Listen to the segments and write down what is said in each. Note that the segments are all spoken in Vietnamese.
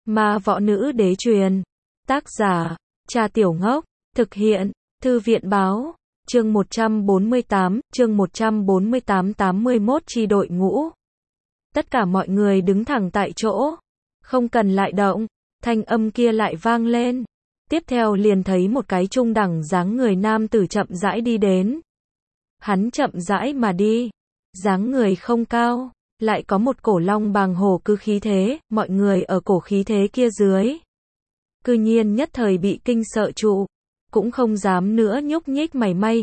Ma võ nữ đế truyền. Tác giả, Trà Tiểu Ngốc. Thực hiện, Thư viện báo. Chương 148, chương 148 81 chi đội ngũ. Tất cả mọi người đứng thẳng tại chỗ. Không cần lại động. Thanh âm kia lại vang lên. Tiếp theo liền thấy một cái trung đẳng dáng người nam tử chậm rãi đi đến. Hắn chậm rãi mà đi. Dáng người không cao. Lại có một cổ long bàng hổ cư khí thế, mọi người ở cổ khí thế kia dưới. Cư nhiên nhất thời bị kinh sợ trụ. Cũng không dám nữa nhúc nhích mảy may,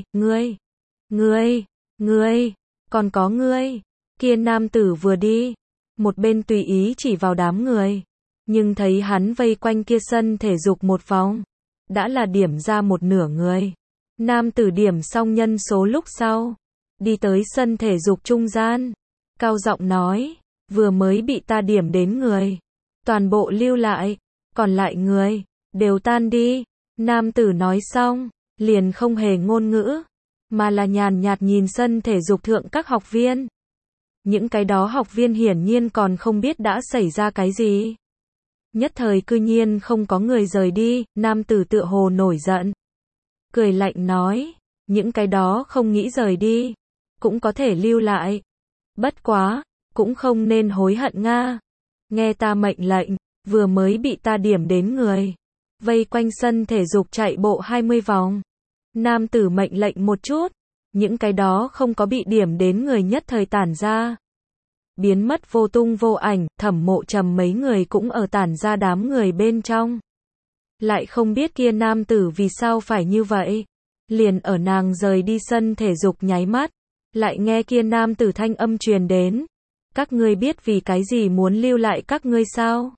ngươi, còn có ngươi. Kia nam tử vừa đi, một bên tùy ý chỉ vào đám người. Nhưng thấy hắn vây quanh kia sân thể dục một vòng, đã là điểm ra một nửa người. Nam tử điểm xong nhân số lúc sau, đi tới sân thể dục trung gian, cao giọng nói, vừa mới bị ta điểm đến người, toàn bộ lưu lại, còn lại người, đều tan đi. Nam tử nói xong, liền không hề ngôn ngữ, mà là nhàn nhạt nhìn sân thể dục thượng các học viên. Những cái đó học viên hiển nhiên còn không biết đã xảy ra cái gì. Nhất thời cư nhiên không có người rời đi, nam tử tựa hồ nổi giận. Cười lạnh nói, những cái đó không nghĩ rời đi, cũng có thể lưu lại. Bất quá, cũng không nên hối hận nga. Nghe ta mệnh lệnh, vừa mới bị ta điểm đến người. Vây quanh sân thể dục chạy bộ 20 vòng. Nam tử mệnh lệnh một chút, những cái đó không có bị điểm đến người nhất thời tản ra. Biến mất vô tung vô ảnh, Thẩm Mộ Trầm mấy người cũng ở tản ra đám người bên trong. Lại không biết kia nam tử vì sao phải như vậy. Liền ở nàng rời đi sân thể dục nháy mắt, lại nghe kia nam tử thanh âm truyền đến. Các ngươi biết vì cái gì muốn lưu lại các ngươi sao?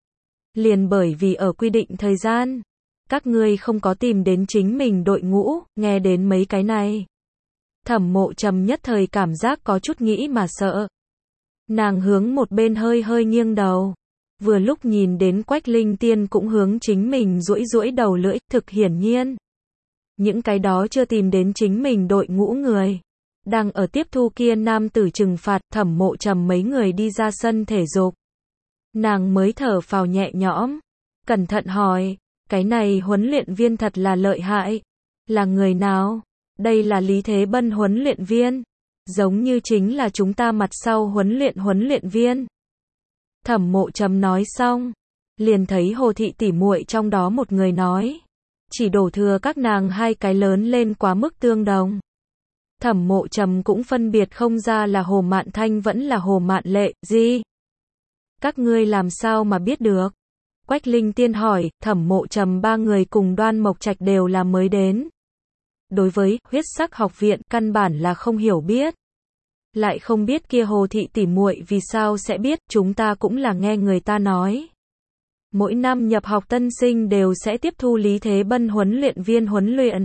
Liền bởi vì ở quy định thời gian, các ngươi không có tìm đến chính mình đội ngũ, nghe đến mấy cái này. Thẩm Mộ Trầm nhất thời cảm giác có chút nghĩ mà sợ. Nàng hướng một bên hơi hơi nghiêng đầu. Vừa lúc nhìn đến Quách Linh Tiên cũng hướng chính mình duỗi duỗi đầu lưỡi, thực hiển nhiên. Những cái đó chưa tìm đến chính mình đội ngũ người. Đang ở tiếp thu kia nam tử trừng phạt, Thẩm Mộ Trầm mấy người đi ra sân thể dục. Nàng mới thở phào nhẹ nhõm. Cẩn thận hỏi, cái này huấn luyện viên thật là lợi hại. Là người nào? Đây là Lý Thế Bân huấn luyện viên. Giống như chính là chúng ta mặt sau huấn luyện viên. Thẩm Mộ Trầm nói xong, liền thấy Hồ Thị tỉ muội trong đó một người nói. Chỉ đổ thừa các nàng hai cái lớn lên quá mức tương đồng. Thẩm Mộ Trầm cũng phân biệt không ra là Hồ Mạn Thanh vẫn là Hồ Mạn Lệ, gì? Các ngươi làm sao mà biết được? Quách Linh Tiên hỏi, Thẩm Mộ Trầm ba người cùng Đoan Mộc Trạch đều là mới đến. Đối với huyết sắc học viện căn bản là không hiểu biết. Lại không biết kia Hồ Thị tỉ muội vì sao sẽ biết, chúng ta cũng là nghe người ta nói. Mỗi năm nhập học tân sinh đều sẽ tiếp thu Lý Thế Bân huấn luyện viên huấn luyện.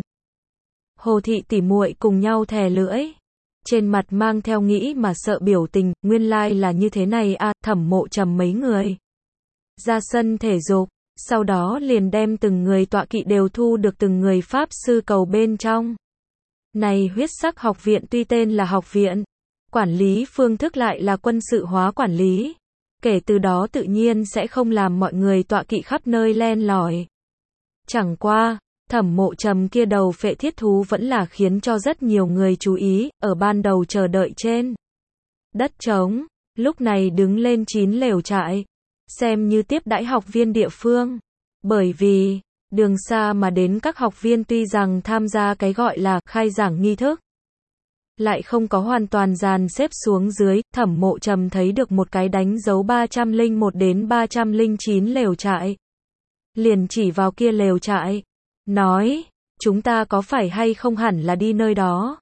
Hồ Thị tỉ muội cùng nhau thè lưỡi. Trên mặt mang theo nghĩ mà sợ biểu tình, nguyên lai là như thế này à. Thẩm Mộ Trầm mấy người ra sân thể dục, sau đó liền đem từng người tọa kỵ đều thu được từng người pháp sư cầu bên trong. Này huyết sắc học viện tuy tên là học viện, quản lý phương thức lại là quân sự hóa quản lý. Kể từ đó tự nhiên sẽ không làm mọi người tọa kỵ khắp nơi len lỏi. Chẳng qua, Thẩm Mộ Trầm kia đầu phệ thiết thú vẫn là khiến cho rất nhiều người chú ý, ở ban đầu chờ đợi trên đất trống, lúc này đứng lên 9 lều trại, xem như tiếp đãi học viên địa phương. Bởi vì, đường xa mà đến các học viên tuy rằng tham gia cái gọi là khai giảng nghi thức, lại không có hoàn toàn dàn xếp xuống dưới. Thẩm Mộ Trầm thấy được một cái đánh dấu 301 đến 309 lều trại. Liền chỉ vào kia lều trại, nói, chúng ta có phải hay không hẳn là đi nơi đó?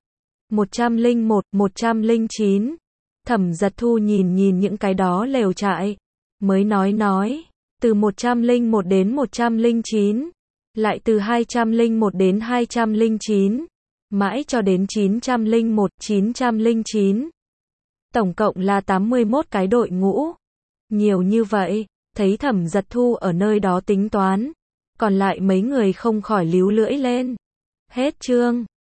101, 109. Thẩm Giật Thu nhìn những cái đó lều trại, mới nói, từ 101 đến 109, lại từ 201 đến 209, mãi cho đến 901, 909. Tổng cộng là 81 cái đội ngũ. Nhiều như vậy, thấy Thẩm Giật Thu ở nơi đó tính toán, còn lại mấy người không khỏi líu lưỡi lên. Hết chương.